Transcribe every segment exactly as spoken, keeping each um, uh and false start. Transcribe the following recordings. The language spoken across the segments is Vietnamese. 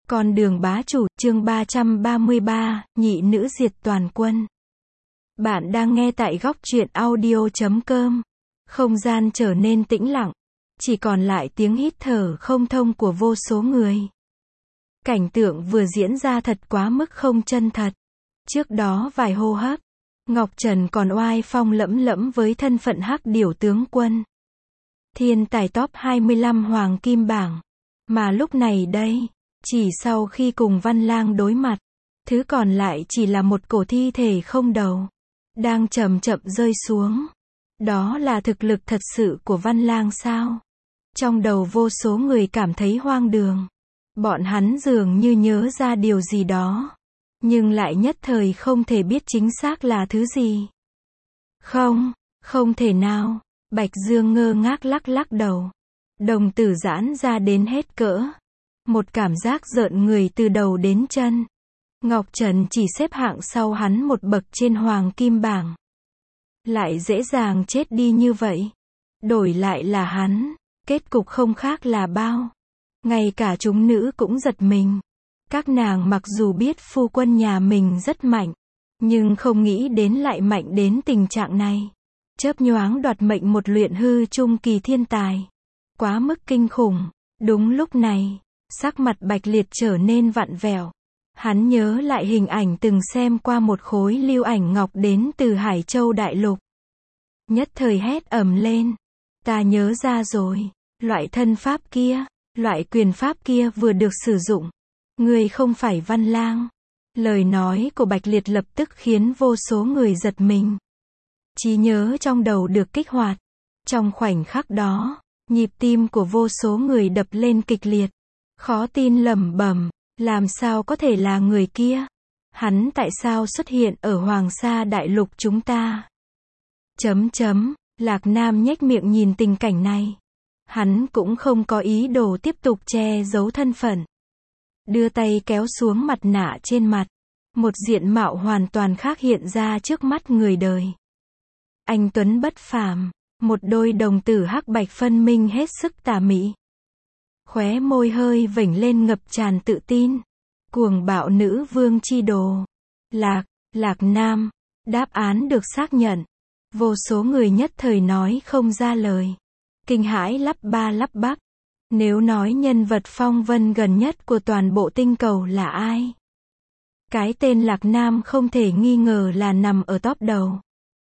Con đường bá chủ, chương ba trăm ba mươi ba, nhị nữ diệt toàn quân. Bạn đang nghe tại góc truyện audio chấm com. Không gian trở nên tĩnh lặng, chỉ còn lại tiếng hít thở không thông của vô số người. Cảnh tượng vừa diễn ra thật quá mức không chân thật. Trước đó vài hô hấp, Ngọc Trần còn oai phong lẫm lẫm với thân phận hắc điểu tướng quân. Thiên tài top hai mươi lăm hoàng kim bảng. Mà lúc này đây, chỉ sau khi cùng Văn Lang đối mặt, thứ còn lại chỉ là một cổ thi thể không đầu, đang chậm chậm rơi xuống. Đó là thực lực thật sự của Văn Lang sao? Trong đầu vô số người cảm thấy hoang đường. Bọn hắn dường như nhớ ra điều gì đó, nhưng lại nhất thời không thể biết chính xác là thứ gì. Không, không thể nào. Bạch Dương ngơ ngác lắc lắc đầu. Đồng tử giãn ra đến hết cỡ. Một cảm giác rợn người từ đầu đến chân. Ngọc Trần chỉ xếp hạng sau hắn một bậc trên hoàng kim bảng. Lại dễ dàng chết đi như vậy. Đổi lại là hắn, kết cục không khác là bao. Ngay cả chúng nữ cũng giật mình. Các nàng mặc dù biết phu quân nhà mình rất mạnh, nhưng không nghĩ đến lại mạnh đến tình trạng này. Chớp nhoáng đoạt mệnh một luyện hư trung kỳ thiên tài. Quá mức kinh khủng. Đúng lúc này, sắc mặt Bạch Liệt trở nên vặn vẹo. Hắn nhớ lại hình ảnh từng xem qua một khối lưu ảnh ngọc đến từ Hải Châu Đại Lục. Nhất thời hét ầm lên. Ta nhớ ra rồi. Loại thân pháp kia, loại quyền pháp kia vừa được sử dụng. Ngươi không phải Văn Lang. Lời nói của Bạch Liệt lập tức khiến vô số người giật mình. Trí nhớ trong đầu được kích hoạt. Trong khoảnh khắc đó, nhịp tim của vô số người đập lên kịch liệt. Khó tin lẩm bẩm, làm sao có thể là người kia? Hắn tại sao xuất hiện ở Hoàng Sa Đại Lục chúng ta? Chấm chấm, Lạc Nam nhếch miệng nhìn tình cảnh này. Hắn cũng không có ý đồ tiếp tục che giấu thân phận. Đưa tay kéo xuống mặt nạ trên mặt. Một diện mạo hoàn toàn khác hiện ra trước mắt người đời. Anh tuấn bất phàm, một đôi đồng tử hắc bạch phân minh hết sức tà mị. Khóe môi hơi vểnh lên ngập tràn tự tin. Cuồng bạo nữ vương chi đồ. Lạc, Lạc Nam. Đáp án được xác nhận. Vô số người nhất thời nói không ra lời. Kinh hãi lắp ba lắp bắp. Nếu nói nhân vật phong vân gần nhất của toàn bộ tinh cầu là ai? Cái tên Lạc Nam không thể nghi ngờ là nằm ở top đầu.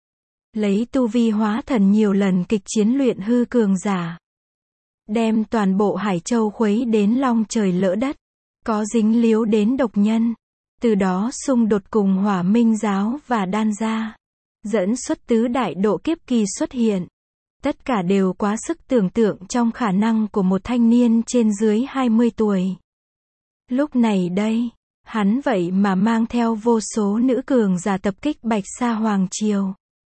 Lấy tu vi hóa thần nhiều lần kịch chiến luyện hư cường giả. Đem toàn bộ Hải Châu khuấy đến long trời lỡ đất. Có dính líu đến độc nhân. Từ đó xung đột cùng Hỏa Minh giáo và Đan gia. Dẫn xuất tứ đại độ kiếp kỳ xuất hiện. Tất cả đều quá sức tưởng tượng trong khả năng của một thanh niên trên dưới hai mươi tuổi. Lúc này đây, hắn vậy mà mang theo vô số nữ cường giả tập kích Bạch Sa Hoàng Triều.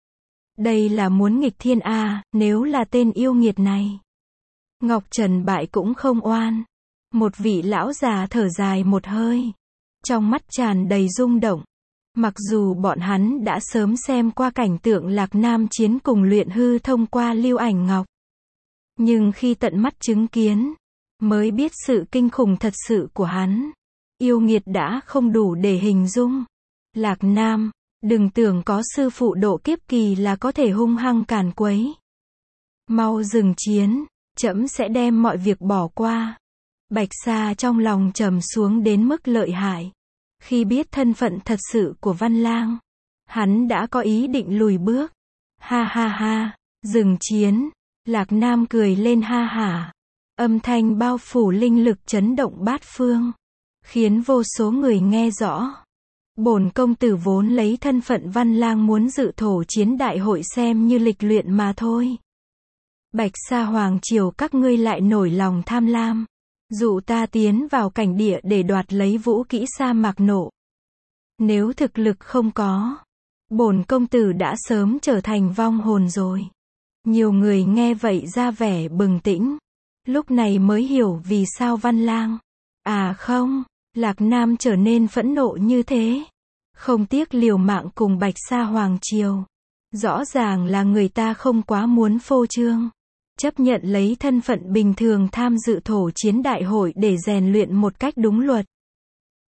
Đây là muốn nghịch thiên a, nếu là tên yêu nghiệt này. Ngọc Trần bại cũng không oan. Một vị lão già thở dài một hơi. Trong mắt tràn đầy rung động. Mặc dù bọn hắn đã sớm xem qua cảnh tượng Lạc Nam chiến cùng luyện hư thông qua lưu ảnh ngọc. Nhưng khi tận mắt chứng kiến, mới biết sự kinh khủng thật sự của hắn. Yêu nghiệt đã không đủ để hình dung. Lạc Nam, đừng tưởng có sư phụ độ kiếp kỳ là có thể hung hăng càn quấy. Mau dừng chiến, trẫm sẽ đem mọi việc bỏ qua. Bạch Sa trong lòng trầm xuống đến mức lợi hại. Khi biết thân phận thật sự của Văn Lang, hắn đã có ý định lùi bước. Ha ha ha, dừng chiến. Lạc Nam cười lên ha hả. Âm thanh bao phủ linh lực chấn động bát phương, khiến vô số người nghe rõ. Bổn công tử vốn lấy thân phận Văn Lang muốn dự thổ chiến đại hội xem như lịch luyện mà thôi. Bạch Sa Hoàng Triều các ngươi lại nổi lòng tham lam. Dụ ta tiến vào cảnh địa để đoạt lấy vũ kỹ sa mạc nộ. Nếu thực lực không có, bổn công tử đã sớm trở thành vong hồn rồi. Nhiều người nghe vậy ra vẻ bừng tỉnh. Lúc này mới hiểu vì sao Văn Lang. À không, Lạc Nam trở nên phẫn nộ như thế. Không tiếc liều mạng cùng Bạch Sa Hoàng Triều. Rõ ràng là người ta không quá muốn phô trương. Chấp nhận lấy thân phận bình thường tham dự thổ chiến đại hội để rèn luyện một cách đúng luật.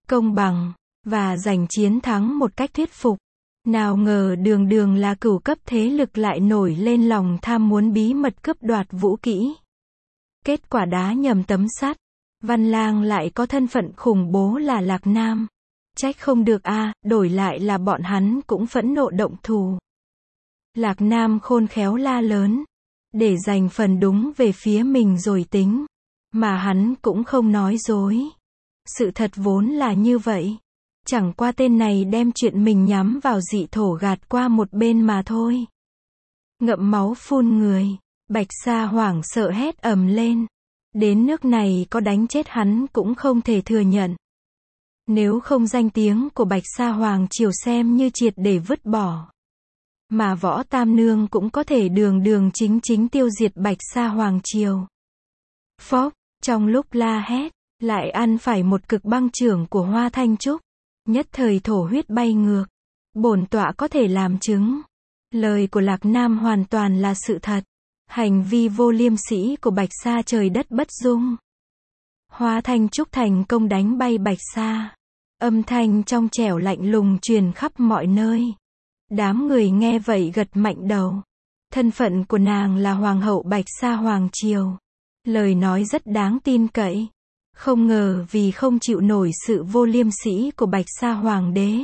công bằng, và giành chiến thắng một cách thuyết phục. Nào ngờ đường đường là cửu cấp thế lực lại nổi lên lòng tham muốn bí mật cướp đoạt vũ kỹ. Kết quả đá nhầm tấm sắt. Văn Lang lại có thân phận khủng bố là Lạc Nam. Trách không được a, à, đổi lại là bọn hắn cũng phẫn nộ động thù. Lạc Nam khôn khéo la lớn, để giành phần đúng về phía mình rồi tính. Mà hắn cũng không nói dối. Sự thật vốn là như vậy. Chẳng qua tên này đem chuyện mình nhắm vào dị thổ gạt qua một bên mà thôi. Ngậm máu phun người, Bạch Sa hoảng sợ hét ầm lên. Đến nước này có đánh chết hắn cũng không thể thừa nhận. Nếu không danh tiếng của Bạch Sa Hoàng Triều xem như triệt để vứt bỏ. Mà Võ Tam Nương cũng có thể đường đường chính chính tiêu diệt Bạch Sa Hoàng Triều. Phốc, trong lúc la hét, lại ăn phải một cực băng chưởng của Hoa Thanh Trúc. Nhất thời thổ huyết bay ngược. Bổn tọa có thể làm chứng. Lời của Lạc Nam hoàn toàn là sự thật. Hành vi vô liêm sỉ của Bạch Sa trời đất bất dung. Hoa Thanh Trúc thành công đánh bay Bạch Sa. Âm thanh trong trẻo lạnh lùng truyền khắp mọi nơi. Đám người nghe vậy gật mạnh đầu. Thân phận của nàng là Hoàng hậu Bạch Sa Hoàng Triều. Lời nói rất đáng tin cậy. Không ngờ vì không chịu nổi sự vô liêm sỉ của Bạch Sa Hoàng đế.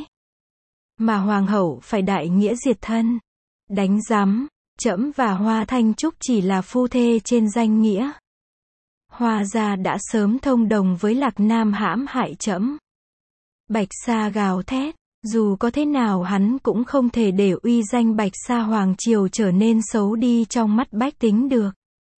Mà Hoàng hậu phải đại nghĩa diệt thân. Đánh giám, trẫm và Hoa Thanh Trúc chỉ là phu thê trên danh nghĩa. Hoa gia đã sớm thông đồng với Lạc Nam hãm hại trẫm. Bạch Sa gào thét, dù có thế nào hắn cũng không thể để uy danh Bạch Sa Hoàng Triều trở nên xấu đi trong mắt bách tính được.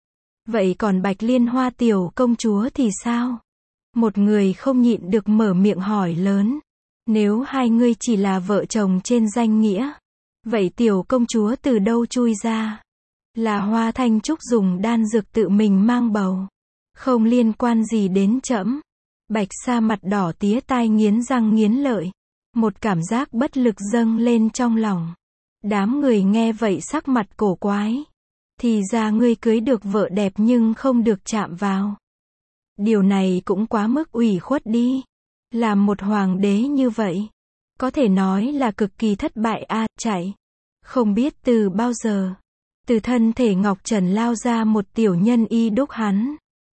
Vậy còn Bạch Liên Hoa tiểu công chúa thì sao? Một người không nhịn được mở miệng hỏi lớn. Nếu hai ngươi chỉ là vợ chồng trên danh nghĩa, vậy tiểu công chúa từ đâu chui ra? Là Hoa Thanh Trúc dùng đan dược tự mình mang bầu. Không liên quan gì đến trẫm. Bạch Sa mặt đỏ tía tai nghiến răng nghiến lợi. Một cảm giác bất lực dâng lên trong lòng. Đám người nghe vậy sắc mặt cổ quái. Thì ra ngươi cưới được vợ đẹp nhưng không được chạm vào. Điều này cũng quá mức ủy khuất đi. Làm một hoàng đế như vậy, có thể nói là cực kỳ thất bại a, à, chạy. Không biết từ bao giờ, từ thân thể Ngọc Trần lao ra một tiểu nhân y đúc hắn.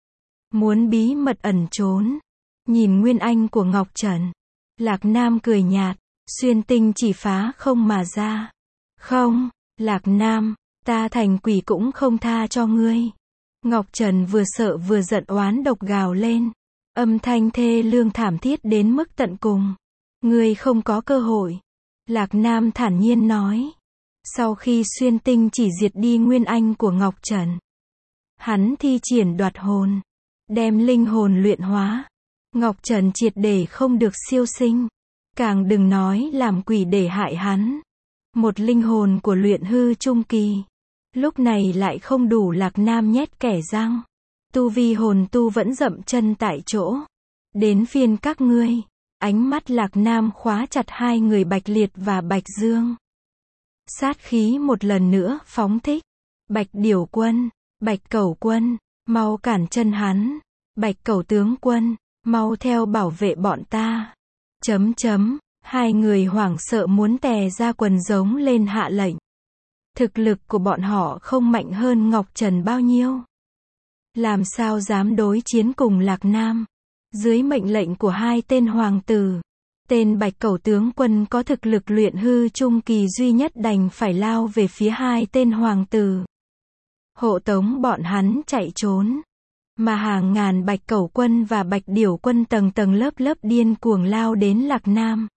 Muốn bí mật ẩn trốn. Nhìn nguyên anh của Ngọc Trần, Lạc Nam cười nhạt, xuyên tinh chỉ phá không mà ra. Không, Lạc Nam, ta thành quỷ cũng không tha cho ngươi. Ngọc Trần vừa sợ vừa giận oán độc gào lên. Âm thanh thê lương thảm thiết đến mức tận cùng. Ngươi không có cơ hội. Lạc Nam thản nhiên nói. Sau khi xuyên tinh chỉ diệt đi nguyên anh của Ngọc Trần, hắn thi triển đoạt hồn, đem linh hồn luyện hóa. Ngọc Trần triệt để không được siêu sinh. Càng đừng nói làm quỷ để hại hắn. Một linh hồn của luyện hư trung kỳ. Lúc này lại không đủ Lạc Nam nhét kẻ răng. Tu vi hồn tu vẫn dậm chân tại chỗ. Đến phiên các ngươi. Ánh mắt Lạc Nam khóa chặt hai người Bạch Liệt và Bạch Dương. Sát khí một lần nữa phóng thích. Bạch Điểu Quân, Bạch Cẩu Quân, mau cản chân hắn. Bạch Cẩu Tướng Quân, mau theo bảo vệ bọn ta. Chấm chấm, hai người hoảng sợ muốn tè ra quần giống lên hạ lệnh. Thực lực của bọn họ không mạnh hơn Ngọc Trần bao nhiêu. Làm sao dám đối chiến cùng Lạc Nam. Dưới mệnh lệnh của hai tên hoàng tử, tên Bạch Cẩu Tướng Quân có thực lực luyện hư trung kỳ duy nhất đành phải lao về phía hai tên hoàng tử. Hộ tống bọn hắn chạy trốn. Mà hàng ngàn Bạch Cẩu Quân và Bạch Điểu Quân tầng tầng lớp lớp điên cuồng lao đến Lạc Nam.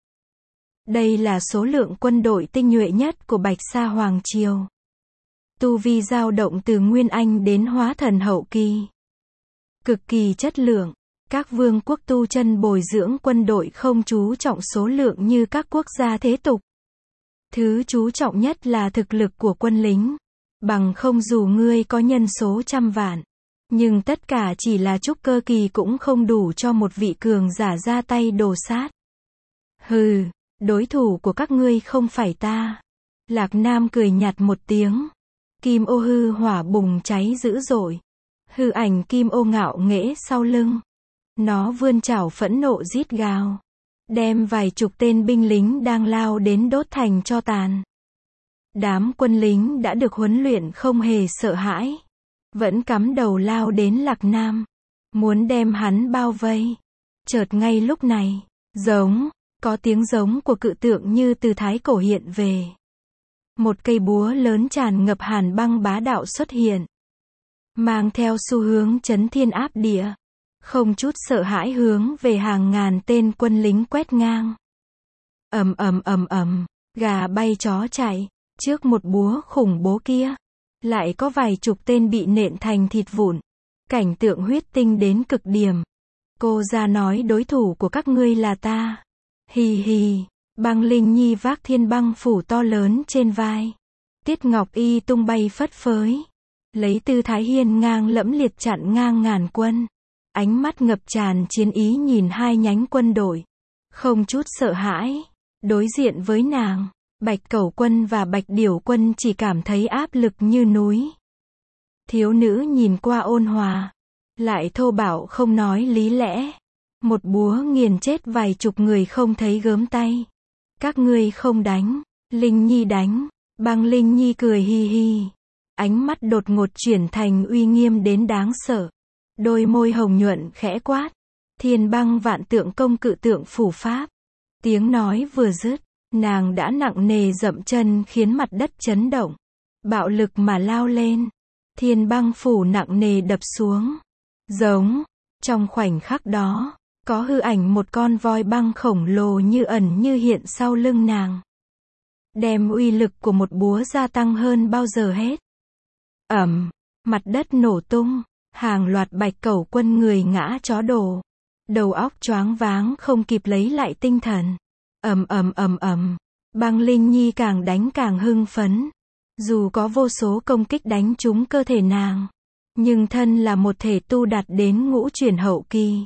Đây là số lượng quân đội tinh nhuệ nhất của Bạch Sa Hoàng Triều. Tu vi dao động từ Nguyên Anh đến Hóa Thần hậu kỳ. Cực kỳ chất lượng. Các vương quốc tu chân bồi dưỡng quân đội không chú trọng số lượng như các quốc gia thế tục. Thứ chú trọng nhất là thực lực của quân lính. Bằng không dù ngươi có nhân số trăm vạn, nhưng tất cả chỉ là trúc cơ kỳ cũng không đủ cho một vị cường giả ra tay đồ sát. Hừ, đối thủ của các ngươi không phải ta. Lạc Nam cười nhạt một tiếng. Kim ô hư hỏa bùng cháy dữ dội. Hư ảnh kim ô ngạo nghễ sau lưng. Nó vươn chảo phẫn nộ rít gào. đem vài chục tên binh lính đang lao đến đốt thành tro tàn. Đám quân lính đã được huấn luyện không hề sợ hãi, vẫn cắm đầu lao đến Lạc Nam, muốn đem hắn bao vây. Chợt ngay lúc này, giống, có tiếng giống của cự tượng như từ thái cổ hiện về. Một cây búa lớn tràn ngập hàn băng bá đạo xuất hiện, mang theo xu hướng chấn thiên áp địa, không chút sợ hãi hướng về hàng ngàn tên quân lính quét ngang. Ầm ầm ầm ầm, gà bay chó chạy, trước một búa khủng bố kia, lại có vài chục tên bị nện thành thịt vụn. Cảnh tượng huyết tinh đến cực điểm. Cô ra nói đối thủ của các ngươi là ta. Hì hì, Băng Linh Nhi vác thiên băng phủ to lớn trên vai. Tiết Ngọc Y tung bay phất phới, lấy tư thái hiên ngang lẫm liệt chặn ngang ngàn quân. Ánh mắt ngập tràn chiến ý nhìn hai nhánh quân đội, không chút sợ hãi. Đối diện với nàng, Bạch Cẩu Quân và Bạch Điểu Quân chỉ cảm thấy áp lực như núi. Thiếu nữ nhìn qua ôn hòa, lại thô bạo không nói lý lẽ. Một búa nghiền chết vài chục người không thấy gớm tay. Các ngươi không đánh, Linh Nhi đánh. Băng Linh Nhi cười hi hi, ánh mắt đột ngột chuyển thành uy nghiêm đến đáng sợ. Đôi môi hồng nhuận khẽ quát, thiên băng vạn tượng công cự tượng phủ pháp. Tiếng nói vừa dứt, nàng đã nặng nề dậm chân khiến mặt đất chấn động. Bạo lực mà lao lên, thiên băng phủ nặng nề đập xuống. Giống, trong khoảnh khắc đó, có hư ảnh một con voi băng khổng lồ như ẩn như hiện sau lưng nàng, đem uy lực của một búa gia tăng hơn bao giờ hết. Ầm, mặt đất nổ tung, hàng loạt Bạch Cẩu Quân người ngã chó đổ, đầu óc choáng váng không kịp lấy lại tinh thần. Ầm ầm ầm ầm, Băng Linh Nhi càng đánh càng hưng phấn. Dù có vô số công kích đánh trúng cơ thể nàng, nhưng thân là một thể tu đạt đến ngũ chuyển hậu kỳ,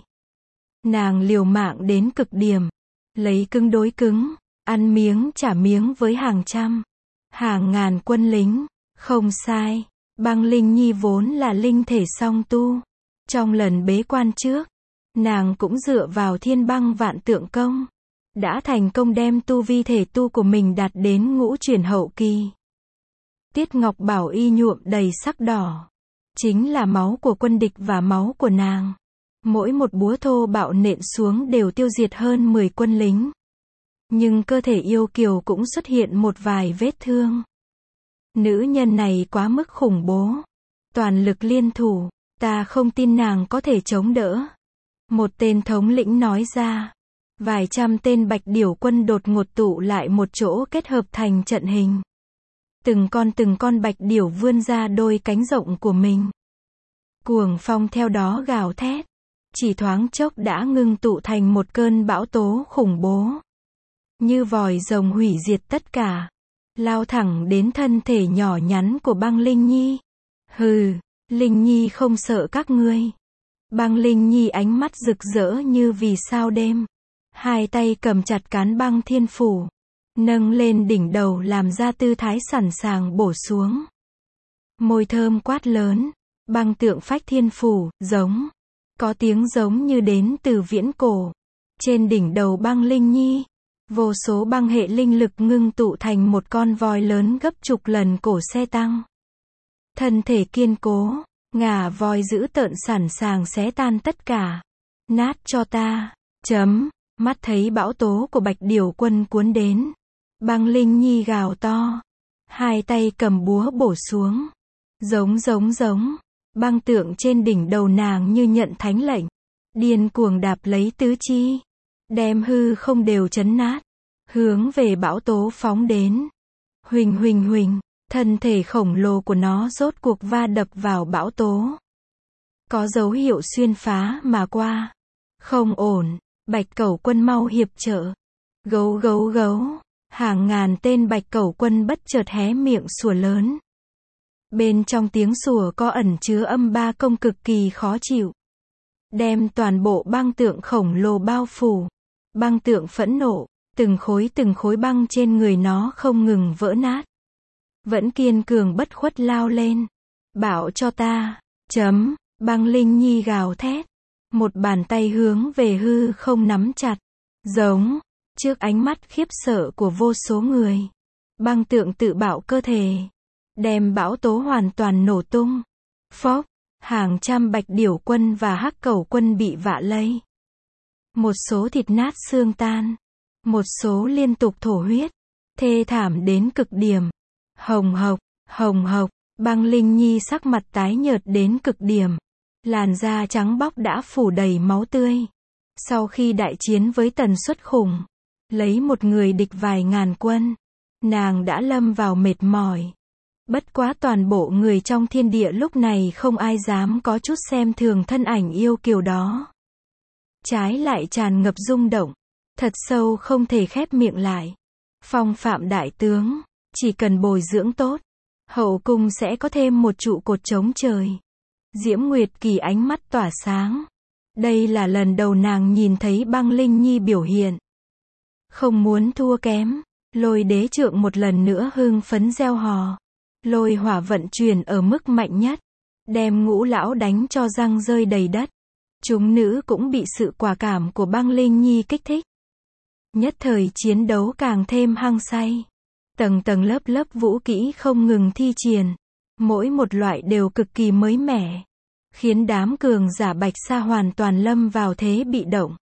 nàng liều mạng đến cực điểm, lấy cứng đối cứng, ăn miếng trả miếng với hàng trăm, hàng ngàn quân lính. Không sai, Băng Linh Nhi vốn là linh thể song tu. Trong lần bế quan trước, nàng cũng dựa vào thiên băng vạn tượng công, đã thành công đem tu vi thể tu của mình đạt đến ngũ chuyển hậu kỳ. Tiết Ngọc Bảo Y nhuộm đầy sắc đỏ, chính là máu của quân địch và máu của nàng. Mỗi một búa thô bạo nện xuống đều tiêu diệt hơn mười quân lính. Nhưng cơ thể yêu kiều cũng xuất hiện một vài vết thương. Nữ nhân này quá mức khủng bố. Toàn lực liên thủ, ta không tin nàng có thể chống đỡ. Một tên thống lĩnh nói ra. Vài trăm tên Bạch Điểu Quân đột ngột tụ lại một chỗ kết hợp thành trận hình. Từng con từng con bạch điểu vươn ra đôi cánh rộng của mình. Cuồng phong theo đó gào thét. Chỉ thoáng chốc đã ngưng tụ thành một cơn bão tố khủng bố. Như vòi rồng hủy diệt tất cả. Lao thẳng đến thân thể nhỏ nhắn của Băng Linh Nhi. Hừ, Linh Nhi không sợ các ngươi. Băng Linh Nhi ánh mắt rực rỡ như vì sao đêm. Hai tay cầm chặt cán băng thiên phủ, nâng lên đỉnh đầu làm ra tư thái sẵn sàng bổ xuống. Môi thơm quát lớn, băng tượng phách thiên phủ, giống. Có tiếng giống như đến từ viễn cổ. Trên đỉnh đầu Băng Linh Nhi, vô số băng hệ linh lực ngưng tụ thành một con voi lớn gấp chục lần cổ xe tăng. Thân thể kiên cố, ngà voi dữ tợn sẵn sàng xé tan tất cả. Nát cho ta, chấm. Mắt thấy bão tố của Bạch Điểu Quân cuốn đến, Băng Linh Nhi gào to, hai tay cầm búa bổ xuống. Giống giống giống, băng tượng trên đỉnh đầu nàng như nhận thánh lệnh, điên cuồng đạp lấy tứ chi, đem hư không đều chấn nát, hướng về bão tố phóng đến. Huỳnh huỳnh huỳnh, thân thể khổng lồ của nó rốt cuộc va đập vào bão tố. Có dấu hiệu xuyên phá mà qua. Không ổn. Bạch Cẩu Quân mau hiệp trợ. Gấu gấu gấu, hàng ngàn tên Bạch Cẩu Quân bất chợt hé miệng sủa lớn. Bên trong tiếng sủa có ẩn chứa âm ba công cực kỳ khó chịu. Đem toàn bộ băng tượng khổng lồ bao phủ. Băng tượng phẫn nộ, từng khối từng khối băng trên người nó không ngừng vỡ nát. Vẫn kiên cường bất khuất lao lên. Bảo cho ta, chấm, Băng Linh Nhi gào thét. Một bàn tay hướng về hư không nắm chặt. Giống. Trước ánh mắt khiếp sợ của vô số người, băng tượng tự bạo cơ thể, đem bão tố hoàn toàn nổ tung. Phốc, hàng trăm bạch điểu quân và hắc cẩu quân bị vạ lây. Một số thịt nát xương tan, một số liên tục thổ huyết, thê thảm đến cực điểm. Hồng hộc, hồng hộc, Băng Linh Nhi sắc mặt tái nhợt đến cực điểm, làn da trắng bóc đã phủ đầy máu tươi. Sau khi đại chiến với tần suất khủng, lấy một người địch vài ngàn quân, nàng đã lâm vào mệt mỏi. Bất quá toàn bộ người trong thiên địa lúc này không ai dám có chút xem thường thân ảnh yêu kiều đó. Trái lại tràn ngập rung động, thật sâu không thể khép miệng lại. Phong phạm đại tướng, chỉ cần bồi dưỡng tốt, hậu cung sẽ có thêm một trụ cột chống trời. Diễm Nguyệt Kỳ ánh mắt tỏa sáng. Đây là lần đầu nàng nhìn thấy Băng Linh Nhi biểu hiện. Không muốn thua kém, Lôi đế trượng một lần nữa hưng phấn reo hò. Lôi hỏa vận chuyển ở mức mạnh nhất, đem ngũ lão đánh cho răng rơi đầy đất. Chúng nữ cũng bị sự quả cảm của Băng Linh Nhi kích thích. Nhất thời chiến đấu càng thêm hăng say. Tầng tầng lớp lớp vũ kỹ không ngừng thi triển. Mỗi một loại đều cực kỳ mới mẻ, khiến đám cường giả Bạch Sa hoàn toàn lâm vào thế bị động.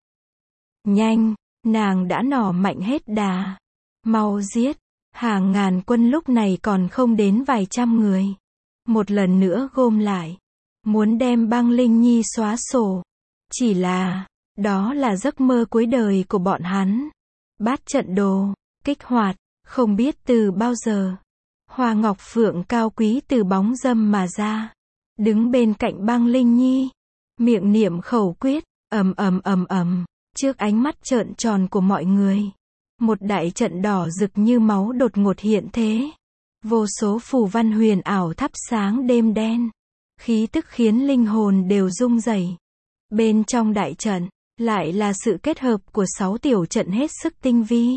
Nhanh, nàng đã nỏ mạnh hết đà. Mau giết. Hàng ngàn quân lúc này còn không đến vài trăm người. Một lần nữa gom lại, muốn đem Băng Linh Nhi xóa sổ. Chỉ là, đó là giấc mơ cuối đời của bọn hắn. Bát trận đồ, kích hoạt, không biết từ bao giờ. Hoa Ngọc Phượng cao quý từ bóng dâm mà ra, đứng bên cạnh Băng Linh Nhi, miệng niệm khẩu quyết, ầm ầm ầm ầm, trước ánh mắt trợn tròn của mọi người. Một đại trận đỏ rực như máu đột ngột hiện thế. Vô số phù văn huyền ảo thắp sáng đêm đen. Khí tức khiến linh hồn đều rung rẩy. Bên trong đại trận, lại là sự kết hợp của sáu tiểu trận hết sức tinh vi.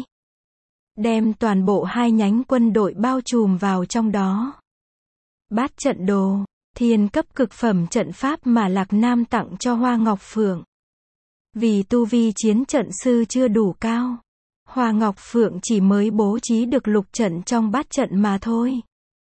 Đem toàn bộ hai nhánh quân đội bao trùm vào trong đó. Bát trận đồ, thiên cấp cực phẩm trận pháp mà Lạc Nam tặng cho Hoa Ngọc Phượng. Vì tu vi chiến trận sư chưa đủ cao, Hoa Ngọc Phượng chỉ mới bố trí được lục trận trong bát trận mà thôi.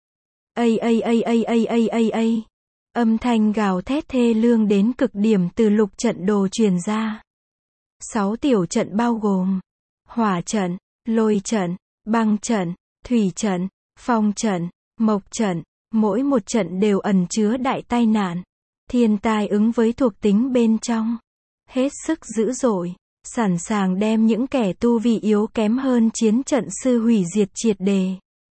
Ây ây ây ây ây ây ây ây. Âm thanh gào thét thê lương đến cực điểm từ lục trận đồ truyền ra. Sáu tiểu trận bao gồm hỏa trận, lôi trận, băng trận, thủy trận, phong trận, mộc trận. Mỗi một trận đều ẩn chứa đại tai nạn, thiên tai ứng với thuộc tính bên trong. Hết sức dữ dội, sẵn sàng đem những kẻ tu vi yếu kém hơn chiến trận sư hủy diệt triệt đề.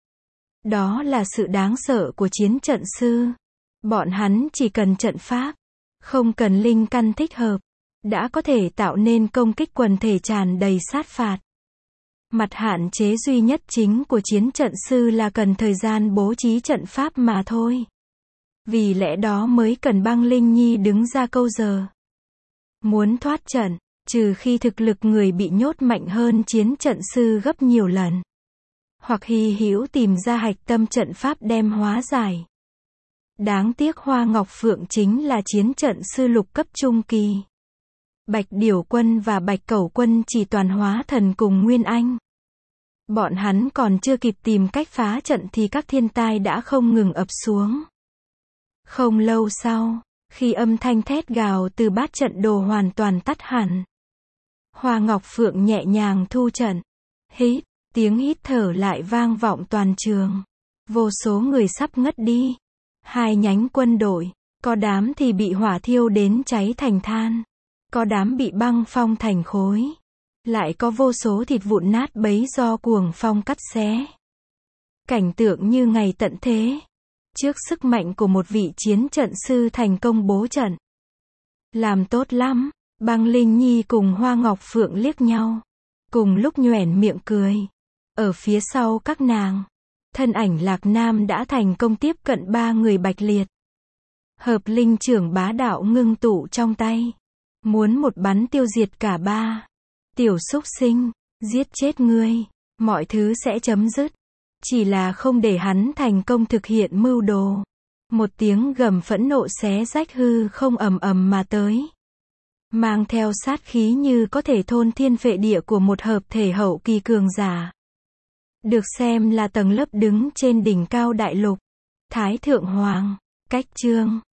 Đó là sự đáng sợ của chiến trận sư. Bọn hắn chỉ cần trận pháp, không cần linh căn thích hợp, đã có thể tạo nên công kích quần thể tràn đầy sát phạt. Mặt hạn chế duy nhất chính của chiến trận sư là cần thời gian bố trí trận pháp mà thôi. Vì lẽ đó mới cần Băng Linh Nhi đứng ra câu giờ. Muốn thoát trận, trừ khi thực lực người bị nhốt mạnh hơn chiến trận sư gấp nhiều lần, hoặc hy hữu tìm ra hạch tâm trận pháp đem hóa giải. Đáng tiếc Hoa Ngọc Phượng chính là chiến trận sư lục cấp trung kỳ. Bạch Điểu quân và Bạch Cẩu quân chỉ toàn hóa thần cùng Nguyên Anh. Bọn hắn còn chưa kịp tìm cách phá trận thì các thiên tai đã không ngừng ập xuống. Không lâu sau, khi âm thanh thét gào từ bát trận đồ hoàn toàn tắt hẳn, Hoa Ngọc Phượng nhẹ nhàng thu trận. Hít, tiếng hít thở lại vang vọng toàn trường. Vô số người sắp ngất đi. Hai nhánh quân đội, có đám thì bị hỏa thiêu đến cháy thành than, có đám bị băng phong thành khối, lại có vô số thịt vụn nát bấy do cuồng phong cắt xé. Cảnh tượng như ngày tận thế. Trước sức mạnh của một vị chiến trận sư thành công bố trận. Làm tốt lắm. Băng Linh Nhi cùng Hoa Ngọc Phượng liếc nhau, cùng lúc nhoẻn miệng cười. Ở phía sau các nàng, thân ảnh Lạc Nam đã thành công tiếp cận ba người Bạch Liệt. Hợp linh trưởng bá đạo ngưng tụ trong tay, muốn một bắn tiêu diệt cả ba. Tiểu súc sinh, giết chết ngươi, mọi thứ sẽ chấm dứt. Chỉ là không để hắn thành công thực hiện mưu đồ. Một tiếng gầm phẫn nộ xé rách hư không ầm ầm mà tới. mang theo sát khí như có thể thôn thiên phệ địa của một hợp thể hậu kỳ cường giả. Được xem là tầng lớp đứng trên đỉnh cao đại lục. Thái Thượng Hoàng. Cách chương